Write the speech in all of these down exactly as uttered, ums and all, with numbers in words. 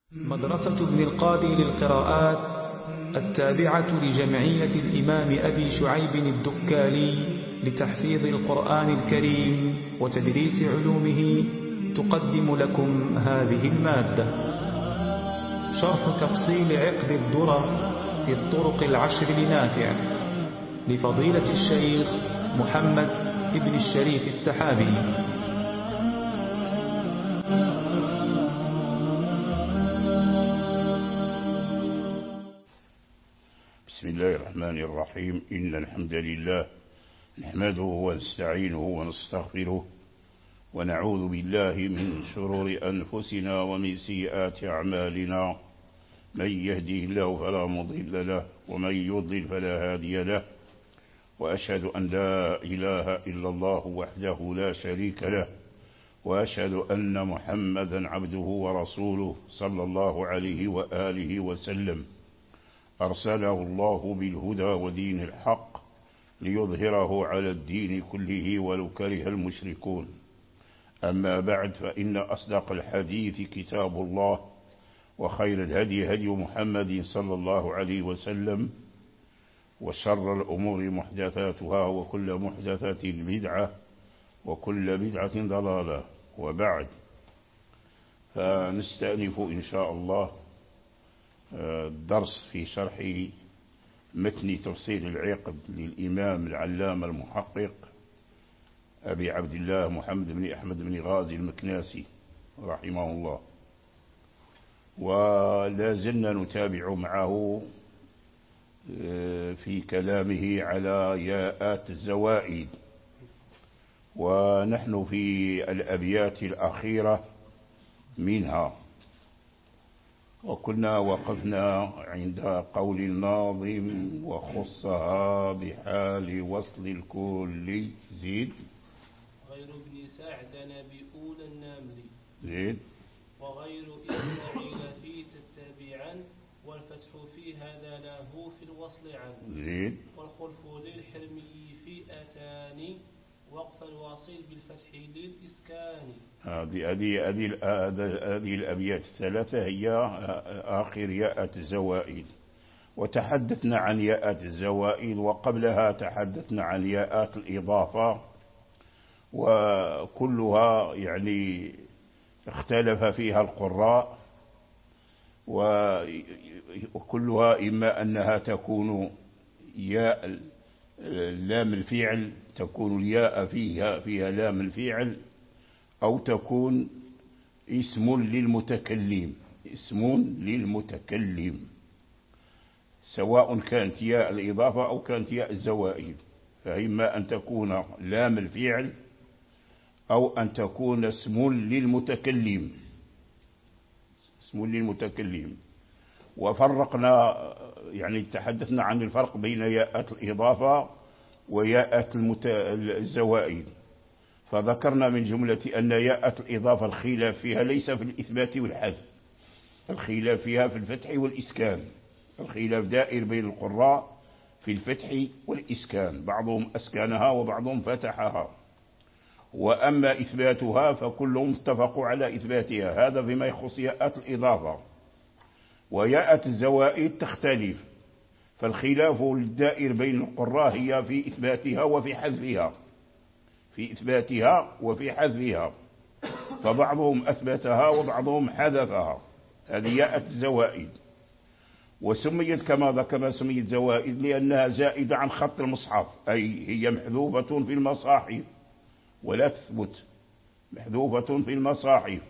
مدرسة ابن القادي للقراءات التابعة لجمعية الإمام أبي شعيب الدكالي لتحفيظ القرآن الكريم وتدريس علومه تقدم لكم هذه المادة. شرح تفصيل عقد الدرر في الطرق العشر لنافع لفضيلة الشيخ محمد ابن الشريف السحابي. بسم الله الرحمن الرحيم. إن الحمد لله نحمده ونستعينه ونستغفره ونعوذ بالله من شرور أنفسنا ومن سيئات أعمالنا. من يهديه الله فلا مضل له ومن يضلل فلا هادي له، وأشهد أن لا إله إلا الله وحده لا شريك له، وأشهد أن محمدا عبده ورسوله صلى الله عليه وآله وسلم أرسله الله بالهدى ودين الحق ليظهره على الدين كله ولو كره المشركون. أما بعد، فإن أصدق الحديث كتاب الله، وخير الهدي هدي محمد صلى الله عليه وسلم، وشر الأمور محدثاتها، وكل محدثة بدعة، وكل بدعة ضلالة. وبعد، فنستأنف إن شاء الله الدرس في شرح متن تفسير العقد للإمام العلامة المحقق أبي عبد الله محمد بن أحمد بن غازي المكناسي رحمه الله. ولا زلنا نتابع معه في كلامه على ياءات الزوائد، ونحن في الأبيات الأخيرة منها، وكنا وقفنا عند قول الناظم: وخصها بحال وصل الكل زيد غير ابن سعد بأولى النمل زيد وغير إسماعيل في تتبعا، والفتح في هذا له في الوصل عن زيد والخلف للحرمي في أتاني وقف الواصل بالفتح للإسكان. هذه هذه هذه هذه الأبيات الثلاثة هي آخر ياءات الزوائد، وتحدثنا عن ياءات الزوائد، وقبلها تحدثنا عن ياءات الإضافة، وكلها يعني اختلف فيها القراء، وكلها إما أنها تكون ياء لام الفعل، تكون الياء فيها فيها لام الفعل، أو تكون اسم للمتكلم اسم للمتكلم سواء كانت ياء الإضافة أو كانت ياء الزوائد، فإما أن تكون لام الفعل أو أن تكون اسم للمتكلم اسم للمتكلم. وفرقنا يعني تحدثنا عن الفرق بين ياءات الإضافة وياءات الزوائد، فذكرنا من جملة أن ياءات الإضافة الخلاف فيها ليس في الإثبات والحذف، الخلاف فيها في الفتح والإسكان، الخلاف دائر بين القراء في الفتح والإسكان، بعضهم أسكنها وبعضهم فتحها. وأما إثباتها فكلهم اتفقوا على إثباتها، هذا فيما يخص ياءات الإضافة. وياءات الزوائد تختلف، فالخلاف الدائر بين القراء هي في إثباتها وفي حذفها في إثباتها وفي حذفها، فبعضهم أثبتها وبعضهم حذفها. هذه ياءات الزوائد، وسميت كما ذكرنا سميت زوائد لأنها زائدة عن خط المصحف، أي هي محذوفة في المصاحف ولا تثبت، محذوفة في المصاحف.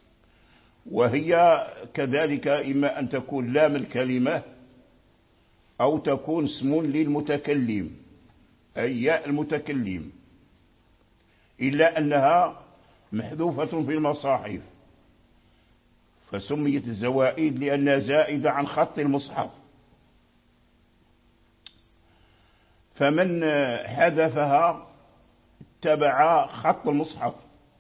وهي كذلك إما أن تكون لام الكلمة أو تكون اسم للمتكلم، أي ياء المتكلم، إلا أنها محذوفة في المصاحف، فسميت الزوائد لأنها زائدة عن خط المصحف. فمن حذفها اتبع خط المصحف،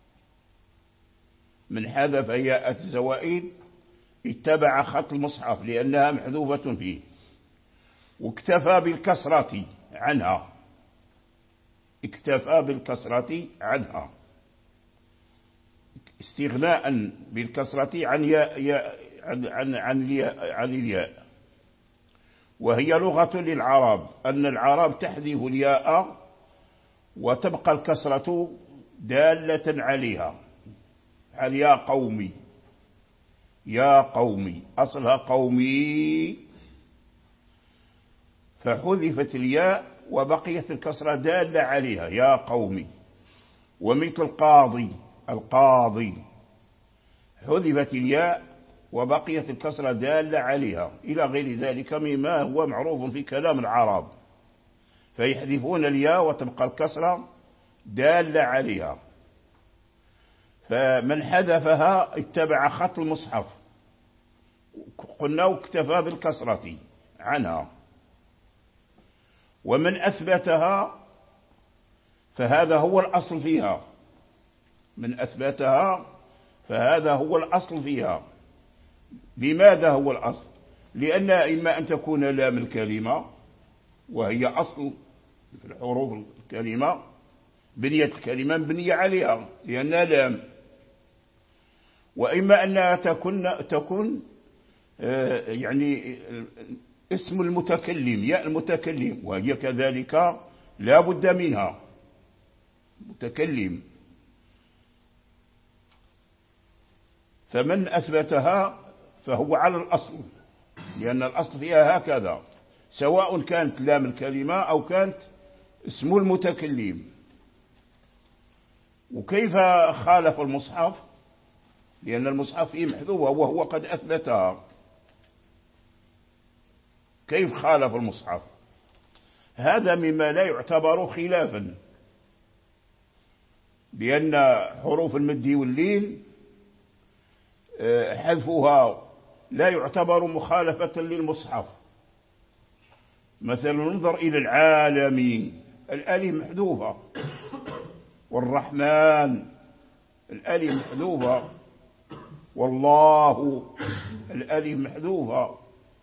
من حذف ياء الزوائد اتبع خط المصحف لأنها محذوفة فيه، واكتفى بالكسرة عنها اكتفى بالكسرة عنها استغناء بالكسرة عن ياء عن عن عن الياء, عن الياء وهي لغة للعرب، أن العرب تحذف الياء وتبقى الكسرة دالة عليها. هل يا قومي، يا قومي أصلها قومي، فحذفت الياء وبقيت الكسرة دالة عليها يا قومي. ومثل القاضي، القاضي حذفت الياء وبقيت الكسرة دالة عليها، إلى غير ذلك مما هو معروف في كلام العرب، فيحذفون الياء وتبقى الكسرة دالة عليها. فمن حذفها اتبع خط المصحف، قلنا واكتفى بالكسرة عنها. ومن أثبتها فهذا هو الأصل فيها، من أثبتها فهذا هو الأصل فيها. لماذا هو الأصل؟ لأن إما أن تكون لام الكلمة وهي أصل في الحروف الكلمة، بنية الكلمة بنية عليها لأنها لام، وإما أنها تكون, تكون يعني اسم المتكلم، ياء المتكلم، وهي كذلك لا بد منها متكلم. فمن أثبتها فهو على الأصل، لأن الأصل فيها هكذا، سواء كانت لام الكلمة أو كانت اسم المتكلم. وكيف خالف المصحف؟ لأن المصحف فيه محذوفة وهو قد أثبتها. كيف خالف المصحف؟ هذا مما لا يعتبر خلافا، لأن حروف المد واللين حذفها لا يعتبر مخالفة للمصحف. مثلا ننظر إلى العالمين، الألف محذوفة، والرحمن الألف محذوفة، والله الألف محذوفة.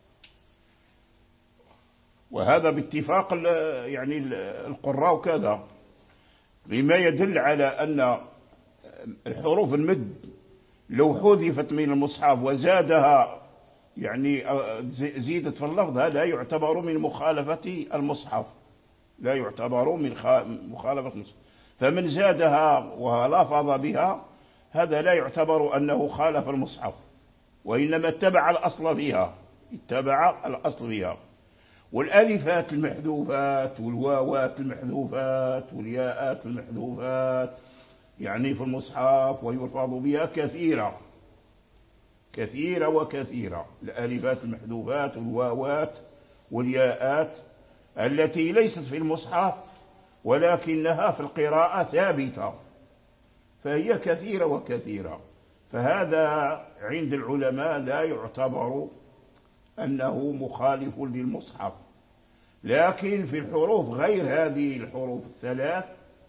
وهذا باتفاق يعني القراء كذا، بما يدل على أن الحروف المد لو حذفت من المصحف وزادها يعني زيدت في اللفظ، لا يعتبر من مخالفة المصحف، لا يعتبر من مخالفة المصحف. فمن زادها ولفظ بها هذا لا يعتبر أنه خالف المصحف، وإنما اتبع الأصل فيها، اتبع الأصل فيها. والالفات المحذوفات والواوات المحذوفات والياءات المحذوفات يعني في المصحف ويلفظ بها كثيرة كثيرة وكثيرة، الالفات المحذوفات والواوات والياءات التي ليست في المصحف ولكنها في القراءة ثابتة، فهي كثيرة وكثيرة. فهذا عند العلماء لا يعتبر أنه مخالف للمصحف. لكن في الحروف غير هذه الحروف الثلاث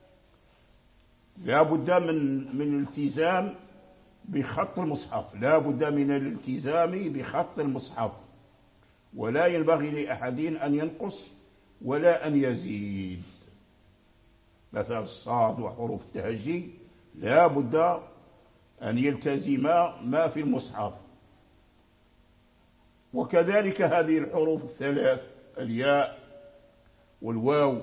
لا بد من من الالتزام بخط المصحف، لا بد من الالتزام بخط المصحف، ولا ينبغي لأحد أن ينقص ولا أن يزيد. مثل الصاد وحروف التهجي لا بد أن يلتزم ما في المصحف. وكذلك هذه الحروف الثلاث، الياء والواو،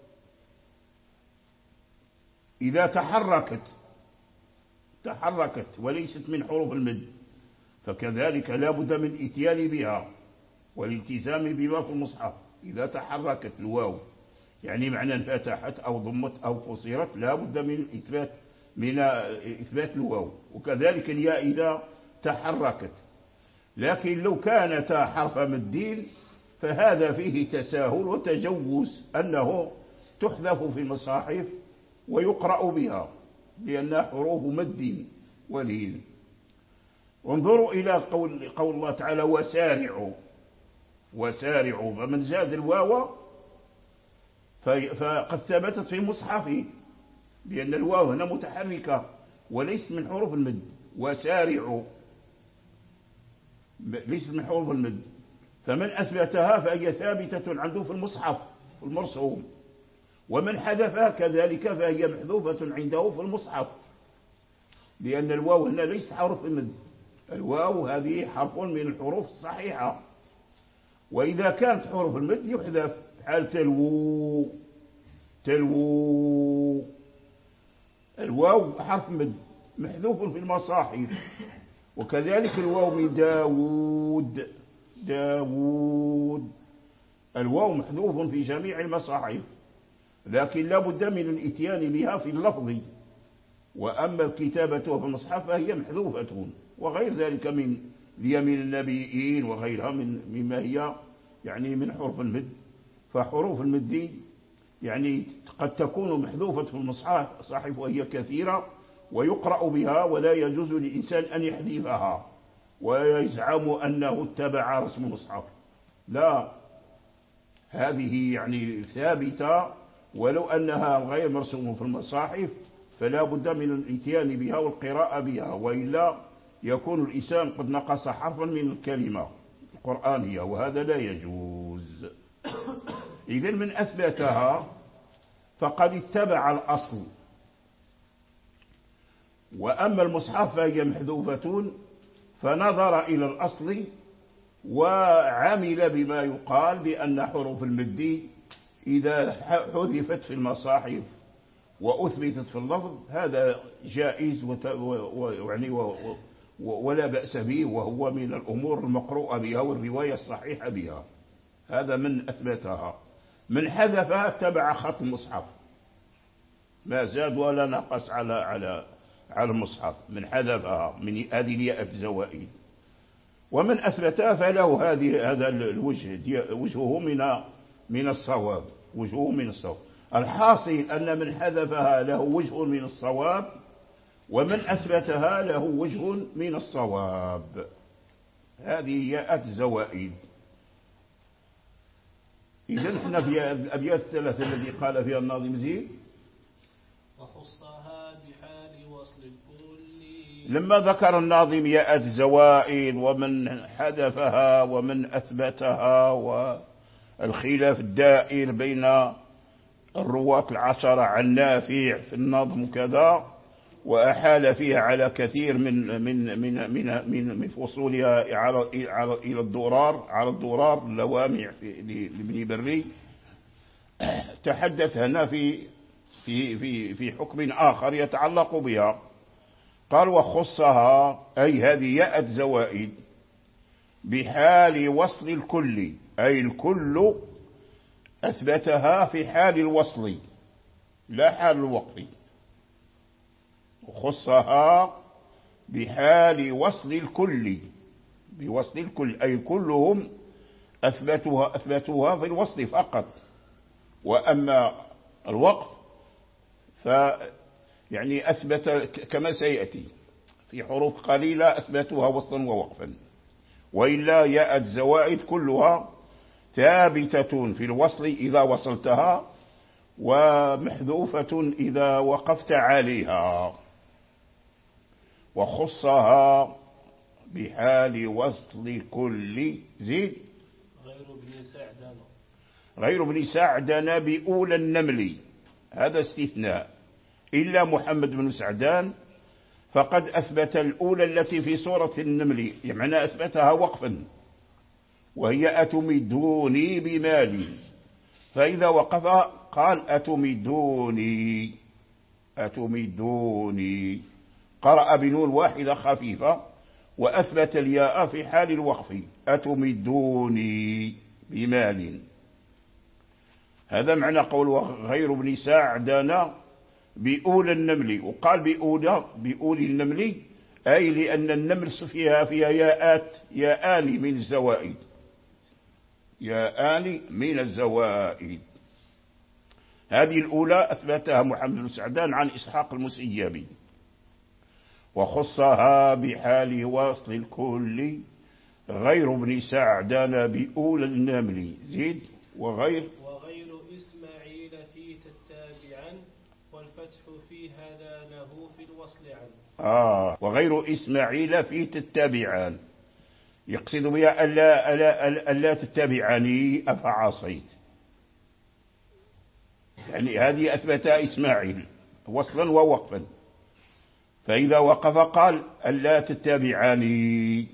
إذا تحركت تحركت وليست من حروف المد فكذلك لا بد من إتيان بها والالتزام بما في المصحف. إذا تحركت الواو يعني معنى انفتحت أو ضمت أو قصرت لا بد من إثبات من إثبات الواو. وكذلك الياء إذا تحركت. لكن لو كانتا حرف مد فهذا فيه تساهل وتجوز أنه تحذف في المصاحف ويقرأ بها لأنها حروف مد ولين. وانظروا إلى قول, قول الله تعالى وسارعوا، وسارعوا، فمن زاد الواو فقد ثبتت في المصحف لأن الواو هنا متحركة وليست من حروف المد. وسارعوا ليست من حروف المد، فمن أثبتها فهي ثابتة عنده في المصحف في المرسوم، ومن حذفها كذلك فهي محذوفة عنده في المصحف لأن الواو هنا ليست حرف المد الواو هذه حرف من الحروف الصحيحة، وإذا كانت حروف المد يحذف حال تلوو تلوو. الواو حرف مد محذوف في المصاحف، وكذلك الواو من داود داود، الواو محذوف في جميع المصاحف، لكن لا بد من الاتيان بها في اللفظ، وأما الكتابة في المصحف فهي محذوفة، وغير ذلك من اليمين النبيين وغيرها من مما هي يعني من حروف المد. فحروف المد يعني قد تكون محذوفة في المصحف وهي كثيرة ويقرأ بها، ولا يجوز للإنسان أن يحذفها ويزعم أنه اتبع رسم المصحف، لا، هذه يعني ثابتة ولو أنها غير مرسومة في المصاحف، فلا بد من الاتيان بها والقراءة بها، وإلا يكون الإنسان قد نقص حرفا من الكلمة القرآنية، وهذا لا يجوز. إذن من أثبتها فقد اتبع الأصل. وأما المصحف فهي محذوفة، فنظر إلى الأصل وعمل بما يقال بأن حروف المد إذا حذفت في المصاحف وأثبتت في اللفظ هذا جائز ويعني ولا بأس به، وهو من الأمور المقروءة بها والرواية الصحيحة بها. هذا من أثبتها. من حذفها اتبع خط المصحف، ما زاد ولا نقص على على على المصحف. من حذفها من هذه الياء الزوائد. ومن أثبتها فله هذه هذا الوجه وجهه من من الصواب وجهه من الصواب. الحاصل أن من حذفها له وجه من الصواب، ومن أثبتها له وجه من الصواب. هذه ياء الزوائد. إذن احنا في الأبيات الثلاثة التي قال فيها الناظم زيد وخصها بحال وصل الكل. لما ذكر الناظم ياء الزوائد ومن حذفها ومن أثبتها والخلاف الدائر بين الرواة العشرة عن نافع في النظم كذا، وأحال فيها على كثير من من من من من, من فصولها على إلى الدرار على الدرار اللوامع لابن بري. تحدث هنا في في في في حكم آخر يتعلق بها. قال وخصها أي هذه ياء زوائد بحال وصل الكل، أي الكل أثبتها في حال الوصل لا حال الوقف. وخصها بحال وصل الكل، بوصل الكل أي كلهم أثبتوها أثبتوها في الوصل فقط، وأما الوقف ف يعني أثبت كما سيأتي في حروف قليلة أثبتوها وصلا ووقفا، وإلا ياء الزوائد كلها ثابتة في الوصل إذا وصلتها، ومحذوفة إذا وقفت عليها. وخصها بحال وصل كل زيد غير ابن سعدان غير ابن سعدان بأولى النمل، هذا استثناء، إلا محمد بن سعدان فقد أثبت الأولى التي في سورة النمل، يعني أثبتها وقفا، وهي أتمدوني بمال، فإذا وقف قال أتمدوني أتمدوني، قرأ بنون واحدة خفيفة وأثبت الياء في حال الوقف أتمدوني بمال. هذا معنى قول غير ابن سعدان بأولى النمل. وقال بأولى بأولي النمل أي لأن النمل فيها فيها ياءات ياءان من الزوائد ياءان من الزوائد. هذه الأولى أثبتها محمد بن سعدان عن إسحاق المسيبي. وخصها بحال وصل الكل غير ابن سعدان بأولى النمل زيد وغير وغير إسماعيل في تتابعا والفتح في هذا له في الوصل عنه. آه وغير إسماعيل في تتابعان، يقصد بها ألا, ألا, ألا تتابعني أفعصيت، يعني هذه أثبتها إسماعيل وصلا ووقفا، فإذا وقف قال ألا تتبعاني،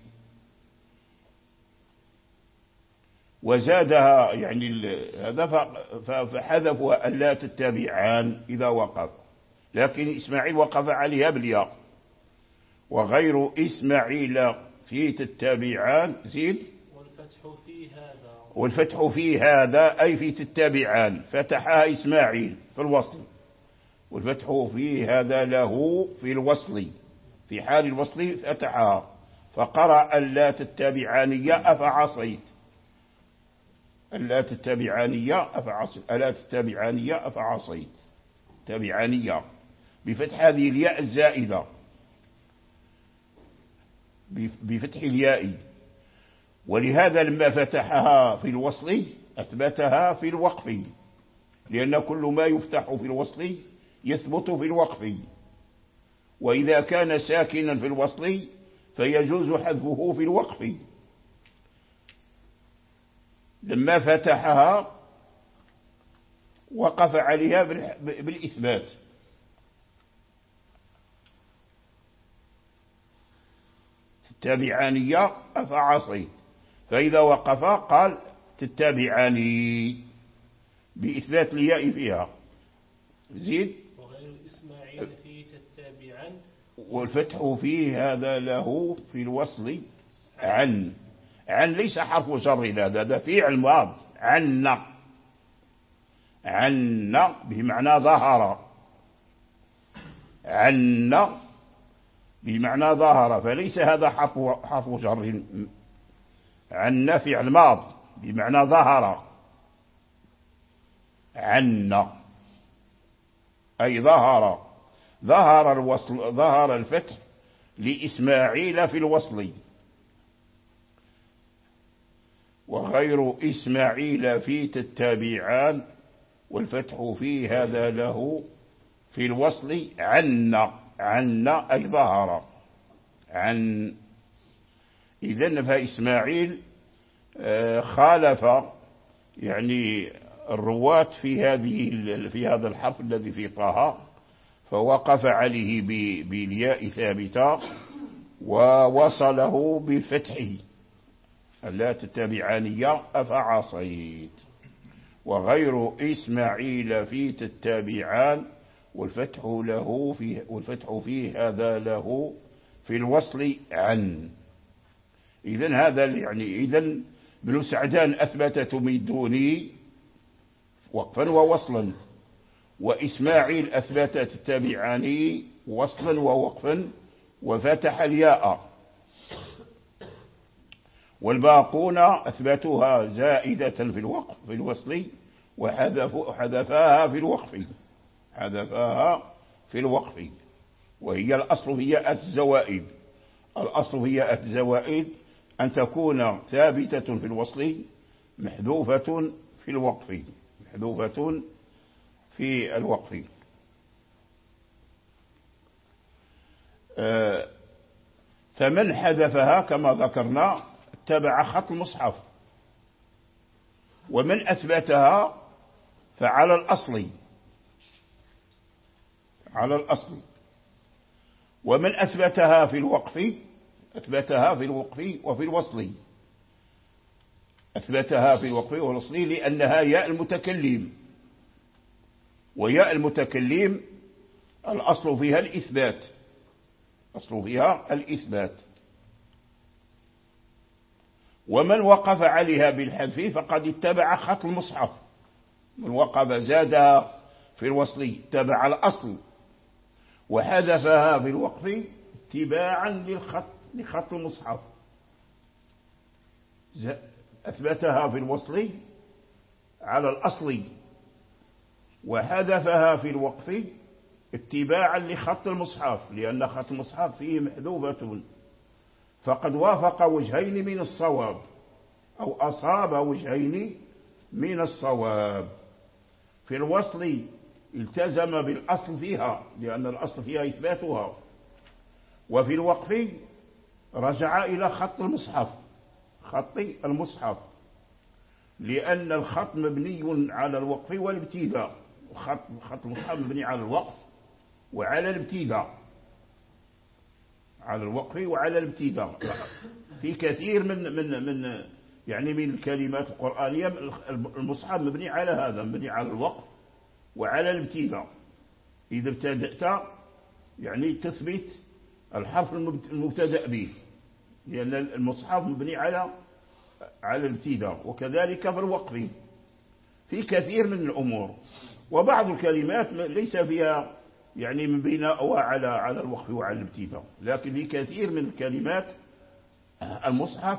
وزادها يعني هذا فحذفوا ألا تتبعان إذا وقف، لكن إسماعيل وقف عليها بالياء. وغير إسماعيل في تتبعان زيد والفتح في هذا، والفتح في هذا أي في تتبعان، فتحها إسماعيل في الوصل، والفتح في هذا له في الوصل، في حال الوصل فتحها، فقرأ ألا تتبعاني أفعصيت، ألا تتبعاني أفعصيت، ألا تتبعاني أفعصيت، تبعاني بفتح هذه الياء الزائدة، بفتح الياء. ولهذا لما فتحها في الوصل أثبتها في الوقف، لأن كل ما يفتح في الوصل يثبت في الوقف، وإذا كان ساكنا في الوصل فيجوز حذفه في الوقف. لما فتحها وقف عليها بالإثبات. تتبعاني أفعصيت، فإذا وقف قال تتبعاني بإثبات الياء فيها. زيد وغير إسماعيل في تتبعا، والفتح فيه هذا له في الوصل عن، عن ليس حرف جر، هذا هذا فعل ماض، عن عن بمعنى ظهر، عن بمعنى ظهر، فليس هذا حرف حرف جر، عن فعل ماض بمعنى ظهر، عن أي ظهر، ظهر الوصل، ظهر الفتح لإسماعيل في الوصل. وغير إسماعيل في تتبعان، والفتح في هذا له في الوصل عن، عن أي ظهر، عن. إذن فإسماعيل خالف يعني الرواة في هذه في هذا الحرف الذي في طه، فوقف عليه بالياء ثابتة ووصله بفتحه ألا تتبعاني أفعصيت. وغير إسماعيل في تتبعان، والفتح له في والفتح فيه هذا له في الوصل عن. إذن هذا يعني إذن ابن سعدان أثبت تمدوني وقفا ووصلا، وإسماعيل أثبت تتبعاني وصلا ووقفا وفتح الياء، والباقون أثبتوها زائدة في الوقف في الوصل وحذفاها في الوقف، حذفاها في الوقف. وهي الأصل هي الزوائد، الأصل هي الزوائد أن تكون ثابتة في الوصل محذوفة في الوقف، محذوفة في الوقف. فمن حذفها كما ذكرنا اتبع خط المصحف، ومن أثبتها فعلى الأصل، على الأصل. ومن أثبتها في الوقف أثبتها في الوقف وفي الوصل، أثبتها في الوقف والوصل لأنها ياء المتكلم، وياء المتكلم الأصل فيها الإثبات، أصل فيها الإثبات. ومن وقف عليها بالحذف فقد اتبع خط المصحف، من وقف زادها في الوصل اتبع الأصل، وحذفها في الوقف اتباعا للخط لخط المصحف. أثبتها في الوصل على الأصل، وحذفها في الوقف اتباعا لخط المصحف، لأن خط المصحف فيه محذوفة، فقد وافق وجهين من الصواب أو أصاب وجهين من الصواب. في الوصل التزم بالأصل فيها لأن الأصل فيها إثباتها، وفي الوقف رجع إلى خط المصحف، خط المصحف، لأن الخط مبني على الوقف والابتداء، خط خط المصحف مبني على الوقف وعلى الابتداء. على الوقف وعلى الابتداء. في كثير من من من يعني من الكلمات القرآنية المصحف مبني على هذا، مبني على الوقف وعلى الابتداء. إذا ابتدأت يعني تثبت الحرف المبتدأ به، لأن المصحف مبني على على الابتداء، وكذلك في الوقف في كثير من الأمور. وبعض الكلمات ليس فيها يعني من بناء على على الوقف وعلى الابتداء، لكن في كثير من الكلمات المصحف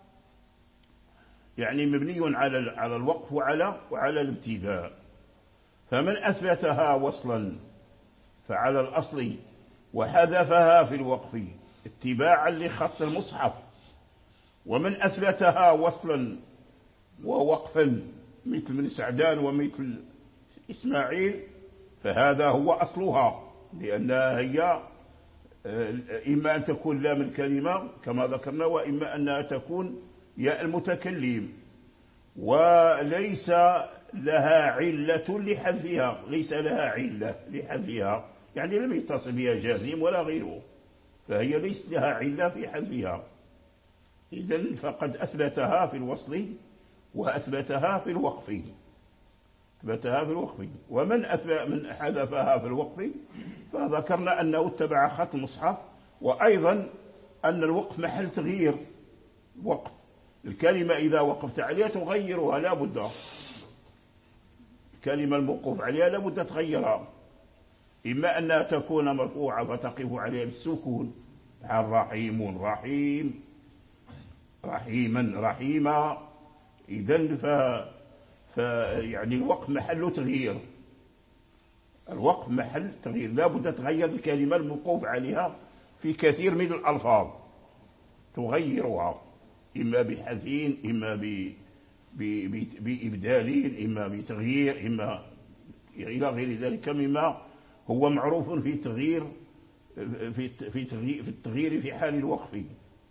يعني مبني على على الوقف وعلى وعلى الابتداء. فمن أثبتها وصلا فعلى الأصل، وحذفها في الوقف اتباعا لخط المصحف. ومن أثبتها وصلا ووقفا مثل من سعدان ومثل إسماعيل فهذا هو أصلها، لأنها هي إما أن تكون لام الكلمة كما ذكرنا، وإما أنها تكون ياء المتكلم، وليس لها علة لحذفها، ليس لها علة لحذفها، يعني لم يتصل بها جازم ولا غيره، فهي ليس لها علة في حذفها. إذن فقد أثبتها في الوصل وأثبتها في الوقف، أثبتها في الوقف. ومن أثبت من حذفها في الوقف فذكرنا أنه اتبع خط المصحف، وأيضا أن الوقف محل تغيير. وقف الكلمة إذا وقفت عليها تغيرها، لا بد، الكلمة الموقوف عليها لا بد تغيرها، إما أنها تكون مرفوعة فتقف عليها بالسكون، رحيم رحيم رحيما رحيما. إذن ف... ف يعني الوقف محل تغيير، الوقف محل تغيير، لا بد تغير الكلمة الموقوف عليها في كثير من الألفاظ، تغيرها إما بحذف، إما ب... ب... ب... بإبدال، إما بتغيير، إما إلى غير ذلك مما هو معروف في تغيير في في تغيير في التغيير في حال الوقف.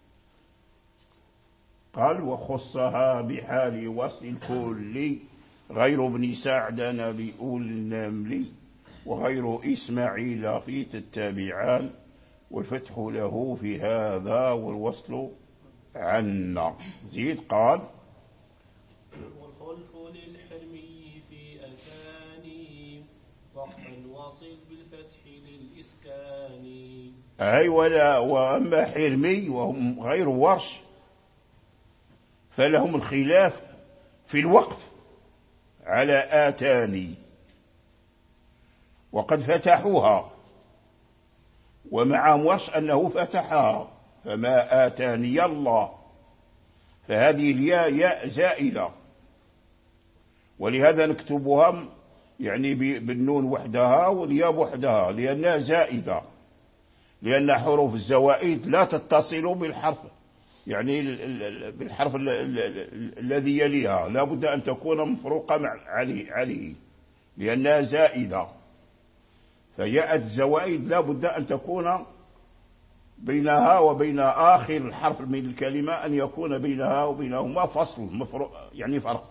قال وخصها بحال وصل الكل غير ابن سعد بأول النمل وغير إسماعيل في تتابعان والفتح له في هذا والوصل عنا. زيد قال والخلف للحرمي في أتاني وقف الواصل بالفتح للإسكان. أي ولا وأما حرمي وهم غير ورش فلهم الخلاف في الوقف على آتاني، وقد فتحوها، ومع ورش أنه فتحها، فما آتاني الله، فهذه الياء ياء زائدة، ولهذا نكتبها يعني بالنون وحدها والياء وحدها لأنها زائدة، لأن حروف الزوائد لا تتصل بالحرف يعني بالحرف الذي يليها، لا بد أن تكون مفروقة عليه عليه لأنها زائدة. فياء الزوائد لا بد أن تكون بينها وبين آخر الحرف من الكلمة أن يكون بينها وبينهما فصل مفروق يعني فرق.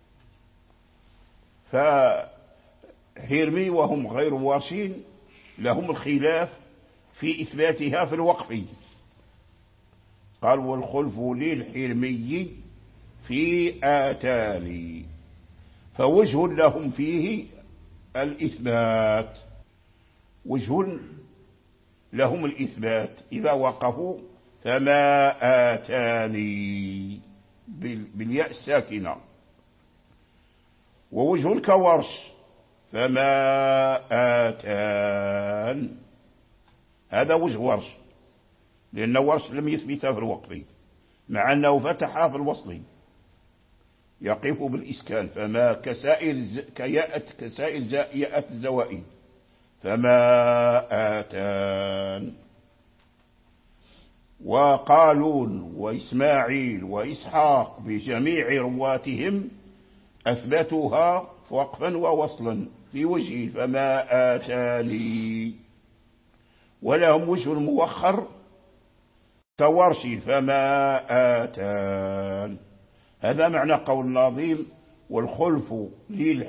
فحرمي وهم غير واشين لهم الخلاف في إثباتها في الوقف. قال والخلف للحرمي في آتاني، فوجه لهم فيه الإثبات، وجه لهم الإثبات إذا وقفوا فما آتاني بالياء الساكنة، ووجه كورش فما آتان، هذا وجه ورش، لأن ورش لم يثبتها في الوقف مع أنه فتحها في الوصل، يقف بالإسكان فما كسائر كياء كسائر ياء الزوائد فما آتان. وقالون وإسماعيل وإسحاق بجميع رواتهم أثبتوها وقفا ووصلا في وجه فما آتاني، ولهم وجه الموخر كورش فما آتان. هذا معنى قول الناظم والخلف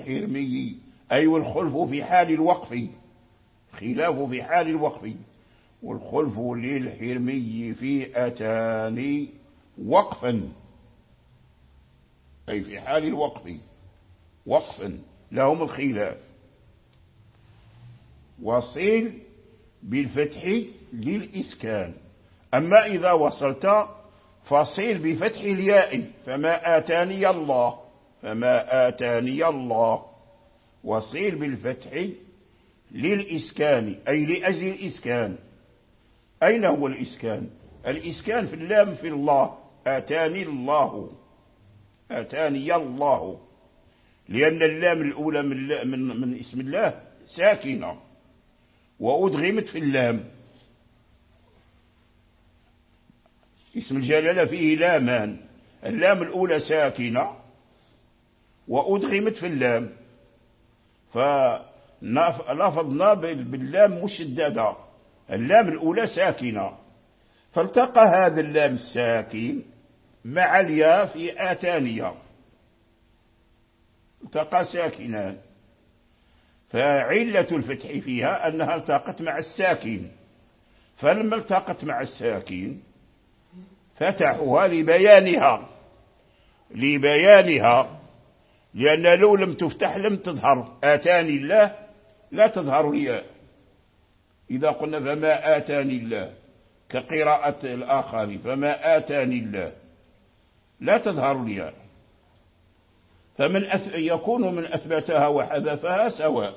للحرمي، أي والخلف في حال الوقف، خلاف في حال الوقف، والخلف للحرمي في أتاني وقفا، أي في حال الوقف وقفا لهم الخلاف. وصيل بالفتح للإسكان. أما إذا وصلت فصيل بفتح الياء، فما آتاني الله، فما آتاني الله. وصيل بالفتح للإسكان، أي لأجل الإسكان. أين هو الإسكان؟ الإسكان في اللام في الله، آتاني الله، آتاني الله، لأن اللام الأولى من, من, من اسم الله ساكنة وأدغمت في اللام. اسم الجلالة فيه لامان، اللام الأولى ساكنة وأدغمت في اللام، فلفظنا باللام مشددة، اللام الأولى ساكنة، فالتقى هذا اللام الساكن مع الياء في آتانية، التقى ساكنان، فعلة الفتح فيها أنها التقت مع الساكن، فلما التقت مع الساكن فتحوها لبيانها، لبيانها، لأن لو لم تفتح لم تظهر آتاني الله، لا تظهر الياء. إذا قلنا فما آتاني الله كقراءة الآخر، فما آتاني الله، لا تظهر الياء، فمن أث... يكون من أثبتها وحذفها سواء.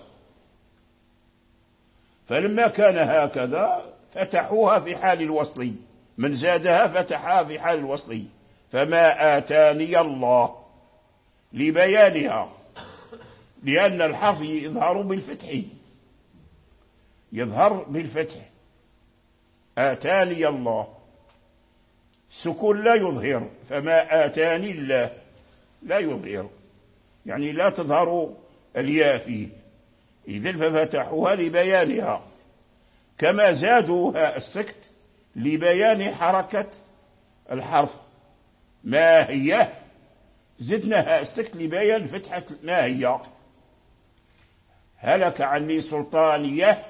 فلما كان هكذا فتحوها في حال الوصل، من زادها فتحها في حال الوصل، فما آتاني الله، لبيانها، لأن الحرف يظهر بالفتح، يظهر بالفتح. آتاني الله سكون لا يظهر، فما آتاني الله لا يظهر، يعني لا تظهر الياء فيه، إذن ففتحوها لبيانها. كما زادوها السكت لبيان حركة الحرف، ما هي، زدناها السكت لبيان فتحة ما هي. هلك عني سلطانية،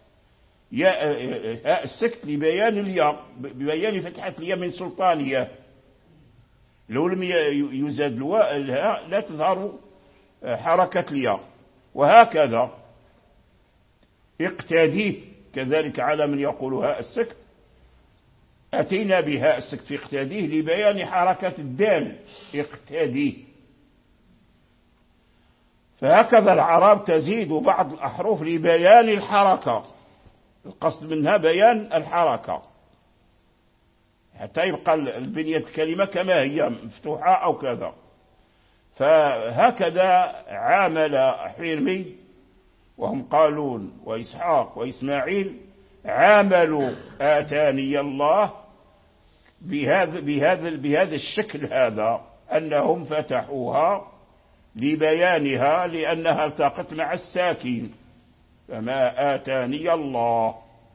يا السكت لبيان الياء، ببيان فتحة الياء من سلطانية، لو لم يزاد الواء لا تظهر حركة الياء. وهكذا اقتدي كذلك على من يقولها السكت، أتينا بها السكت في اقتديه لبيان حركة الدال، اقتدي. فهكذا العرب تزيد بعض الأحرف لبيان الحركة، القصد منها بيان الحركة حتى يبقى البنية الكلمة كما هي مفتوحة أو كذا. فهكذا عامل حرمي وهم قالون وإسحاق وإسماعيل، عاملوا آتاني الله بهذا, بهذا, بهذا الشكل هذا، أنهم فتحوها لبيانها لأنها التقت مع الساكن، فما آتاني الله.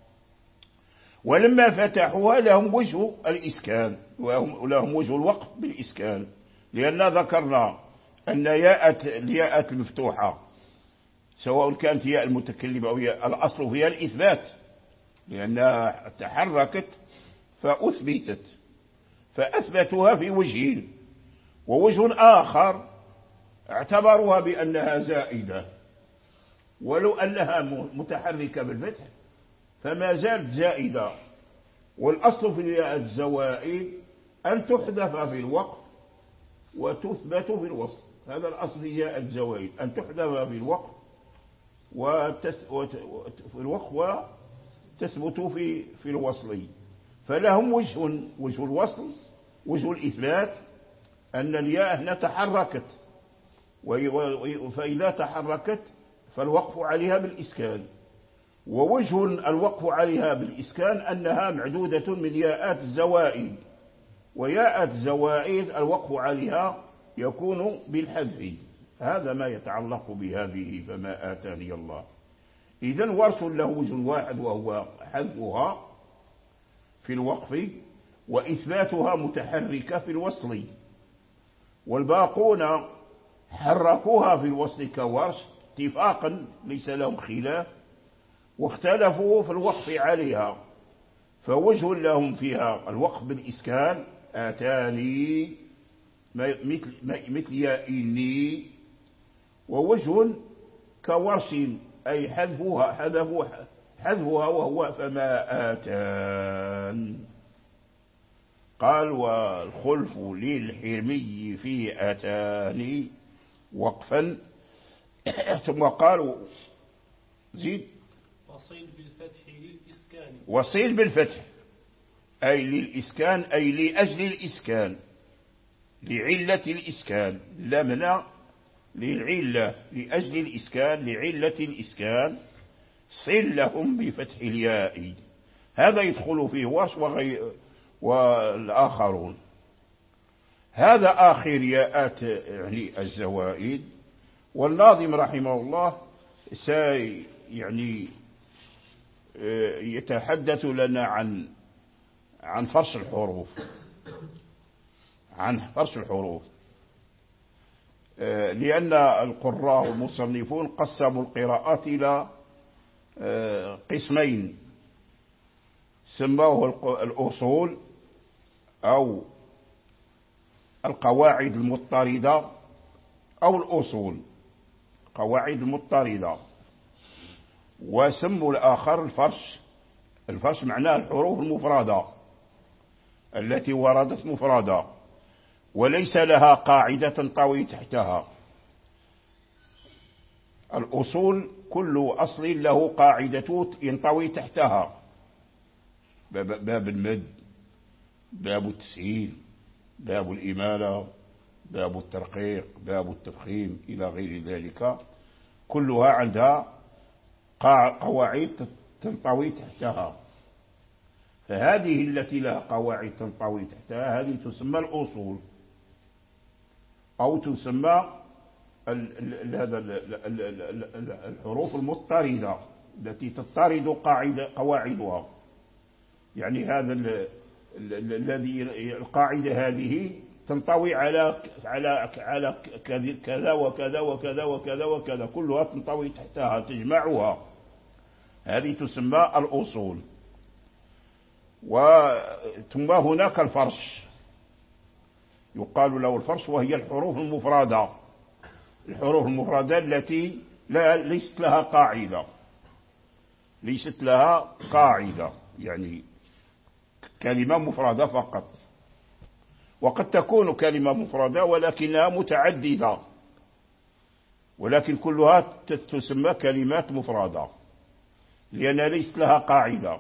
ولما فتحوها لهم وجه الإسكان، ولهم وجه الوقف بالإسكان، لأن ذكرنا أن ياءت الياءات المفتوحة سواء كانت ياء المتكلم أو ياء الأصل هي الإثبات، لأنها تحركت فأثبتت، فأثبتوها في وجه، ووجه آخر اعتبروها بأنها زائدة، ولو أنها متحركة بالفتح فما زالت زائدة. والأصل في الياء الزوائد أن تحذف في الوقف وتثبت في الوصل، هذا الأصل في ياء الزوائد، أن تحذف في الوقف في الوقف وتثبت في في الوصل. فلهم وجه وجه الوصل، وجه الإثبات، أن الياء هنا تحركت، فإذا تحركت فالوقف عليها بالإسكان. ووجه الوقف عليها بالإسكان أنها معدودة من ياءات الزوائد، وياءات الزوائد الوقف عليها يكون بالحذف. هذا ما يتعلق بهذه فما آتاني الله. إذن ورث له وجه واحد وهو حذفها في الوقف وإثباتها متحركة في الوصل، والباقون حركوها في الوصل كورش اتفاقا ليس لهم خلاف، واختلفوا في الوقف عليها، فوجه لهم فيها الوقف بالإسكان آتاني مثل, مثل يائني، ووجه كورش أي حذفها حذفها حذفها وهو فما آتان. قال والخلف للحرمي في آتاني وقفا. ثم قال زيد وصيل بالفتح للإسكان. وصيل بالفتح أي للإسكان أي لأجل الإسكان، لعلة الإسكان، لمنا للعلة لأجل الإسكان لعلة الإسكان. صل لهم بفتح الياء، هذا يدخل فيه ورش والآخرون. هذا آخر ياءات يعني الزوائد. والناظم رحمه الله سي يعني يتحدث لنا عن عن فرش الحروف، عن فرش الحروف، لأن القراء والمصنفون قسموا القراءات إلى قسمين، سموه الأصول أو القواعد المضطردة أو الأصول قواعد المضطردة، وسموا الآخر الفرش. الفرش معناه الحروف المفردة التي وردت مفردة وليس لها قاعدة تنطوي تحتها. الأصول كل أصل له قاعدة ينطوي تحتها، باب المد، باب التسهيل، باب الإمالة، باب الترقيق، باب التفخيم إلى غير ذلك، كلها عندها قواعد تنطوي تحتها. فهذه التي لها قواعد تنطوي تحتها هذه تسمى الأصول، أو تسمى هذا الحروف المضطردة التي تضطرد قاعدة قواعدها. يعني هذا الذي القاعدة هذه تنطوي على على على كذا وكذا وكذا وكذا وكذا، كلها تنطوي تحتها تجمعها، هذه تسمى الأصول. وثم هناك الفرش، يقال له الفرش، وهي الحروف المفردة، الحروف المفردة التي لا ليست لها قاعدة، ليست لها قاعدة يعني كلمة مفردة فقط. وقد تكون كلمة مفردة ولكنها متعددة، ولكن كلها تسمى كلمات مفردة لأنها ليست لها قاعدة.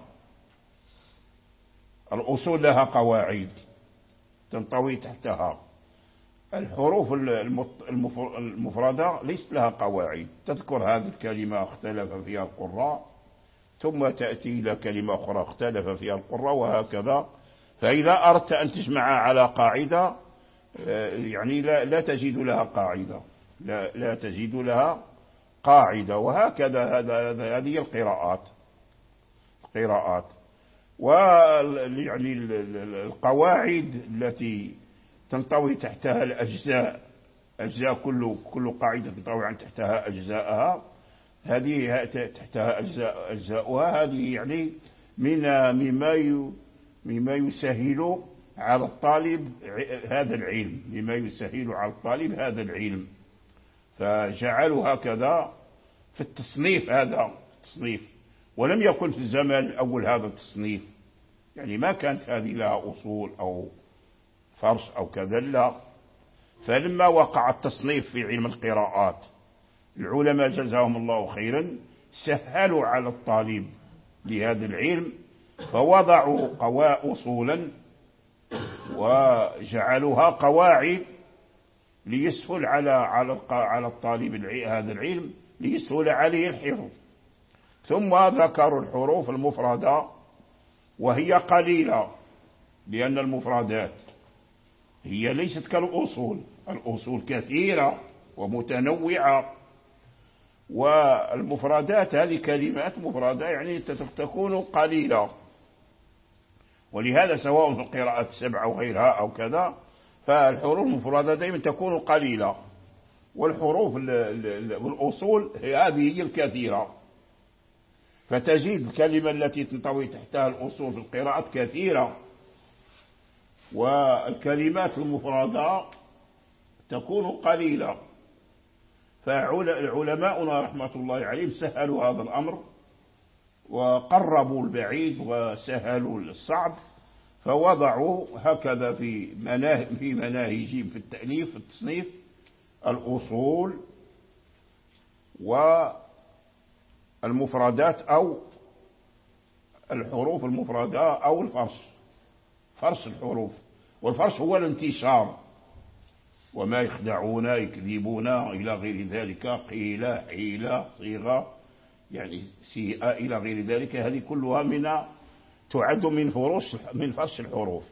الأصول لها قواعد تنطوي تحتها، الحروف المفردة ليست لها قواعد. تذكر هذه الكلمة اختلف فيها القراء، ثم تأتي إلى كلمة أخرى اختلف فيها القراء، وهكذا. فإذا أردت أن تجمع على قاعدة يعني لا, لا تجد لها قاعدة، لا, لا تجد لها قاعدة. وهكذا هذا هذه القراءات القراءات ويعني القواعد التي تنطوي تحتها الأجزاء، أجزاء كل كل قاعدة تنطوي عن تحتها أجزاءها، هذه تحتها أجزاء أجزاؤها، هذه يعني من مما مما يسهل على الطالب هذا العلم، مما يسهل على الطالب هذا العلم. فجعلوا هكذا في التصنيف، هذا التصنيف، ولم يكن في الزمان الأول هذا التصنيف، يعني ما كانت هذه لها أصول أو فرش أو كذا، لا. فلما وقع التصنيف في علم القراءات العلماء جزاهم الله خيرا سهلوا على الطالب لهذا العلم، فوضعوا قواعد أصولا وجعلوها قواعد ليسهل على على على الطالب هذا العلم، ليسهل عليه الحفظ. ثم ذكروا الحروف المفردة وهي قليلة، لأن المفردات هي ليست كالأصول، الأصول كثيرة ومتنوعة، والمفردات هذه كلمات مفردة يعني تكون قليلة. ولهذا سواء في القراءات السبعة أو غيرها أو كذا، فالحروف المفردة دائما تكون قليلة، والحروف والأصول هذه هي الكثيرة. فتجد الكلمة التي تنطوي تحتها الأصول في القراءات كثيرة، والكلمات المفردة تكون قليلة. فعلماؤنا رحمة الله عليهم سهلوا هذا الأمر وقربوا البعيد وسهلوا الصعب، فوضعوا هكذا في مناهج في مناهجهم في التأليف في التصنيف الأصول والمفردات أو الحروف المفردة أو الفرش، فرش الحروف. والفرش هو الانتشار، وما يخدعون يكذبون إلى غير ذلك، قيل حيلة صيغة يعني سيئة إلى غير ذلك، هذه كلها من تعد من فروش من فرش الحروف.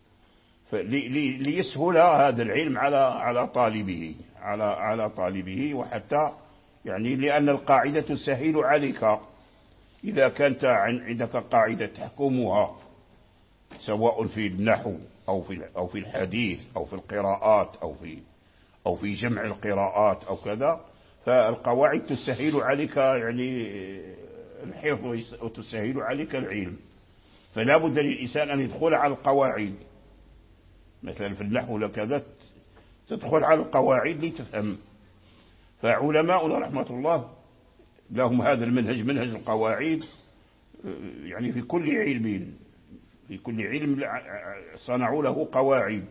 ليسهل هذا العلم على على طالبه على على طالبه وحتى يعني لأن القاعدة تسهل عليك. إذا كانت عندك قاعدة تحكمها سواء في النحو أو في أو في الحديث أو في القراءات أو في أو في جمع القراءات أو كذا، فالقواعد تسهل عليك يعني الحفظ وتسهل عليك العلم. فلا بد للإنسان أن يدخل على القواعد، مثلا في النحو لكذا تدخل على القواعد لتفهم. فعلماؤنا رحمة الله لهم هذا المنهج، منهج القواعد، يعني في كل علم في كل علم صنعوا له قواعد،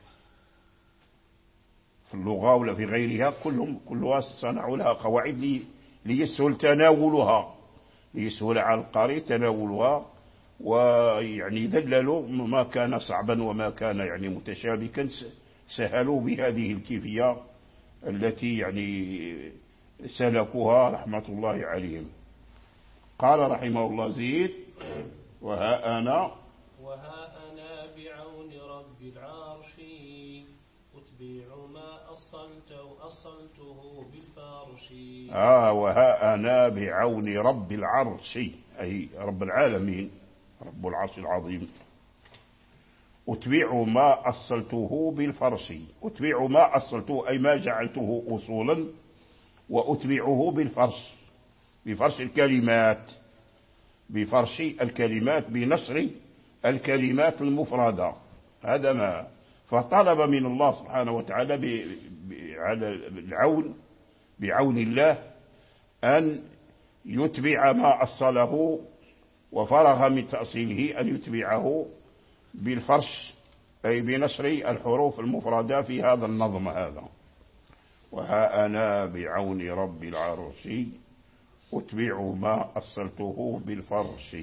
في اللغة ولا في غيرها كلهم كلها صنعوا لها قواعد ليسهل تناولها، ليسهل على القارئ تناولها، ويعني ذللوا ما كان صعبا وما كان يعني متشابكا سهلوا بهذه الكيفية التي يعني سلكوها رحمة الله عليهم. قال رحمه الله زيد: وها أنا وها أنا بعون رب العرش أتبع ما أصلته, أصلته بالفارش. آه وها أنا بعون رب العرش أي رب العالمين رب العرش العظيم. أتبع ما أصلته بالفرش، أتبع ما أصلته أي ما جعلته أصولا، وأتبعه بالفرش بفرش الكلمات بفرش الكلمات بنشر الكلمات المفردة. هذا ما فطلب من الله سبحانه وتعالى على العون بعون الله أن يتبع ما أصله وفرغ من تأصيله أن يتبعه بالفرش أي بنشر الحروف المفردة في هذا النظم هذا. وها أنا بعون رب العرش أتبع ما أصلته بالفرش.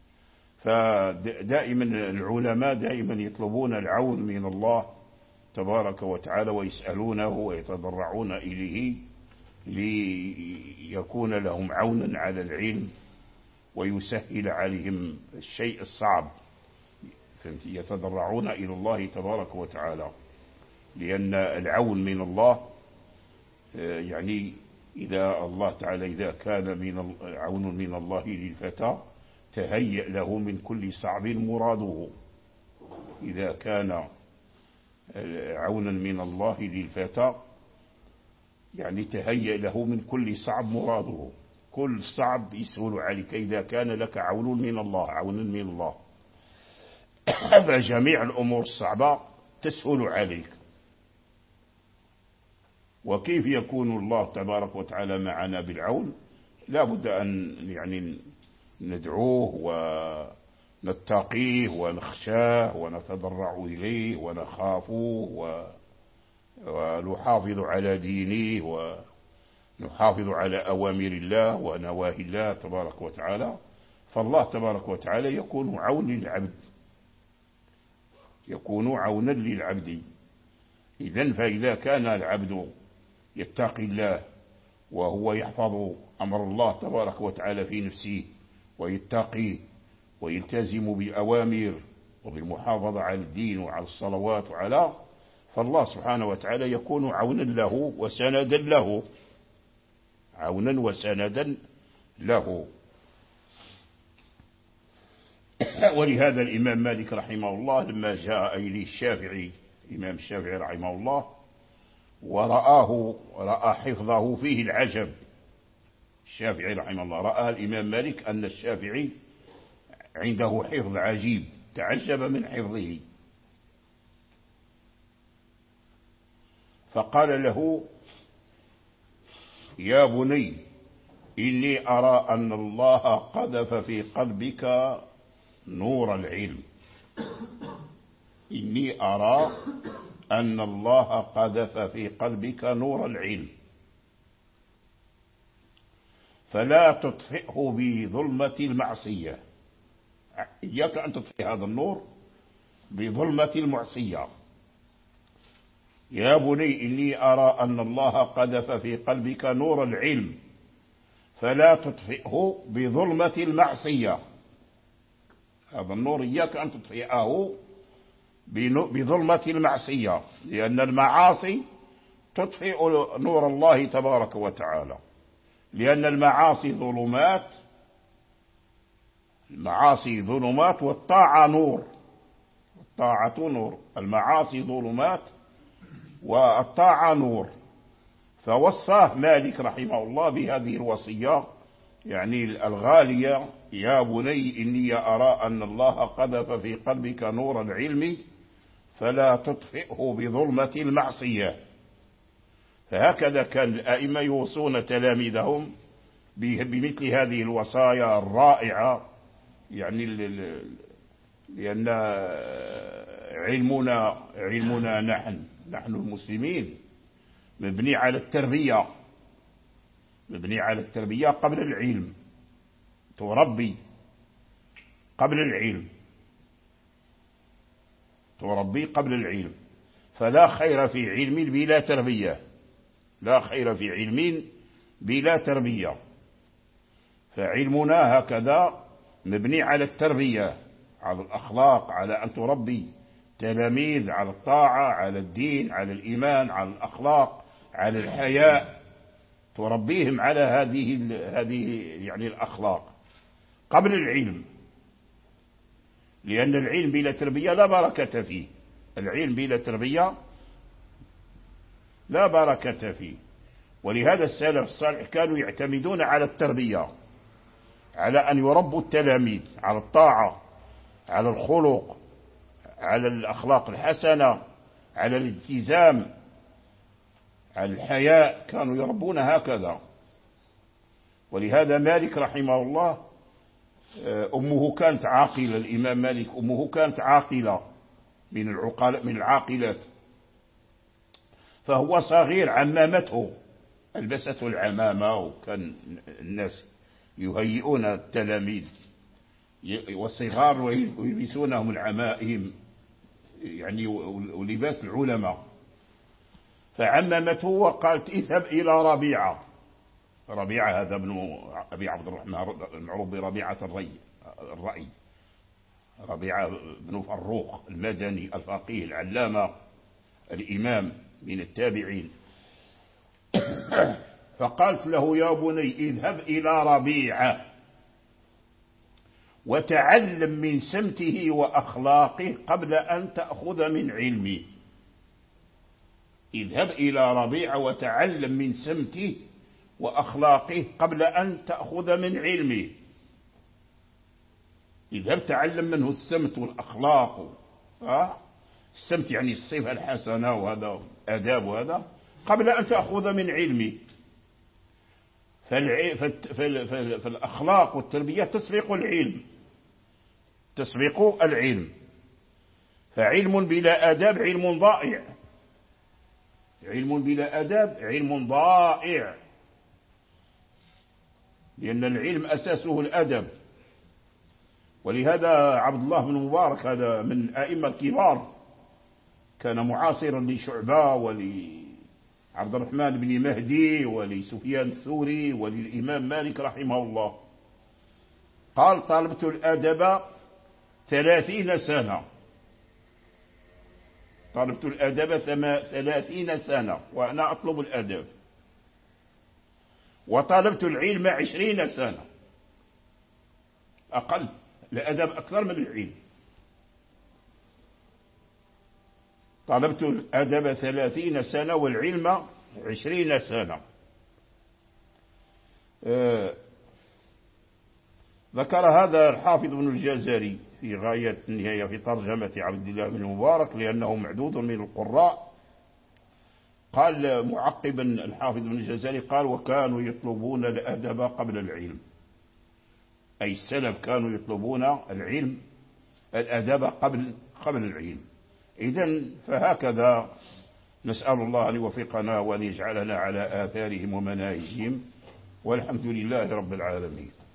فدائما العلماء دائما يطلبون العون من الله تبارك وتعالى ويسألونه ويتضرعون إليه ليكون لهم عونا على العلم ويسهل عليهم الشيء الصعب. يتضرعون إلى الله تبارك وتعالى لأن العون من الله يعني إذا الله تعالى إذا كان من عون من الله للفتى تهيأ له من كل صعب مراده. إذا كان عونا من الله للفتى يعني تهيأ له من كل صعب مراده، كل صعب يسهل عليك إذا كان لك عون من الله عون من الله. فجميع الأمور الصعبة تسهل عليك. وكيف يكون الله تبارك وتعالى معنا بالعون؟ لا بد أن يعني ندعوه ونتقيه ونخشاه ونتضرع إليه ونخافه ونحافظ على دينه ونحافظ على أوامر الله ونواهي الله تبارك وتعالى. فالله تبارك وتعالى يكون عون للعبد يكون عونا للعبد. إذن فإذا كان العبد يتقي الله وهو يحفظ أمر الله تبارك وتعالى في نفسه ويتقيه ويلتزم بالأوامر وبالمحافظة على الدين وعلى الصلوات وعلى فالله سبحانه وتعالى يكون عونا له وسندا له عونا وسندا له. ولهذا الإمام مالك رحمه الله لما جاء إليه الشافعي الإمام الشافعي رحمه الله ورآه رأى حفظه فيه العجب، الشافعي رحمه الله رأى الإمام مالك أن الشافعي عنده حفظ عجيب، تعجب من حفظه، فقال له: يا بني، إني أرى أن الله قذف في قلبك نور العلم، إني أرى أن الله قذف في قلبك نور العلم، فلا تطفئه بظلمة المعصية، إياك أن تطفئ هذا النور بظلمة المعصية. يا بني إني أرى أن الله قذف في قلبك نور العلم، فلا تطفئه بظلمة المعصية. هذا النور إياك أن تطفئه بظلمة المعصية، لأن المعاصي تطفئ نور الله تبارك وتعالى، لأن المعاصي ظلمات، المعاصي ظلمات والطاعة نور، الطاعة نور، المعاصي ظلمات والطاعة نور. فوصاه مالك رحمه الله بهذه الوصية يعني الغالية: يا بني إني أرى أن الله قذف في قلبك نور العلم فلا تطفئه بظلمة المعصية. فهكذا كان الأئمة يوصون تلاميذهم بمثل هذه الوصايا الرائعة، يعني لأن علمنا علمنا نحن نحن المسلمين مبني على التربية، مبني على التربية قبل العلم، تربي قبل العلم، تربي قبل العلم. فلا خير في علم بلا تربية، لا خير في علم بلا تربية. فعلمنا هكذا مبني على التربية، على الأخلاق، على أن تربي تلاميذ على الطاعة، على الدين، على الإيمان، على الأخلاق، على الحياء، تربيهم على هذه هذه يعني الأخلاق قبل العلم، لأن العلم بلا تربية لا بركة فيه، العلم بلا تربية لا بركة فيه. ولهذا السلف الصالح كانوا يعتمدون على التربية، على أن يربوا التلاميذ على الطاعة، على الخلق، على الأخلاق الحسنة، على الالتزام، على الحياء، كانوا يربون هكذا. ولهذا مالك رحمه الله أمه كانت عاقلة، الإمام مالك أمه كانت عاقلة من العقلاء من العاقلات، فهو صغير عمامته، ألبسته العمامة، وكان الناس يهيئون التلاميذ والصغار ويلبسونهم العمائم يعني ولباس العلماء، فعممته وقالت: اذهب إلى ربيعة. ربيعة هذا ابن أبي عبد الرحمن المعروف بربيعة الري الرأي، ربيعة بن فروخ المدني الفقيه العلامة الإمام من التابعين. فقالت له: يا بني اذهب إلى ربيعة وتعلم من سمته وأخلاقه قبل أن تأخذ من علمه. اذهب إلى ربيعة وتعلم من سمته وأخلاقه قبل أن تأخذ من علمه. اذهب تعلم منه السمت والأخلاق، أه؟ السمت يعني الصفة الحسنة وهذا أداب وهذا، قبل أن تأخذ من علمه. فالأخلاق والتربية تسبق العلم، تسبق العلم. فعلم بلا آداب علم ضائع، علم بلا آداب علم ضائع، لأن العلم أساسه الأدب. ولهذا عبد الله بن مبارك هذا من أئمة الكبار، كان معاصرا لشعبة ولعبد الرحمن بن مهدي ولسفيان الثوري وللإمام مالك رحمه الله. قال: طالبت الأدب ثلاثين سنة، طالبت الأدب ثلاثين سنة وأنا أطلب الأدب، وطالبت العلم عشرين سنة، أقل الأدب أكثر من العلم. طالبت الأدب ثلاثين سنة والعلم عشرين سنة. آه ذكر هذا الحافظ ابن الجزري في غاية النهاية في ترجمة عبد الله بن المبارك لأنه معدود من القراء. قال معقبا الحافظ ابن الجزري قال: وكانوا يطلبون الأدب قبل العلم، أي السلف كانوا يطلبون العلم الأدب قبل قبل العلم. إذن فهكذا نسأل الله أن يوفقنا وأن يجعلنا على آثارهم ومناهجهم، والحمد لله رب العالمين.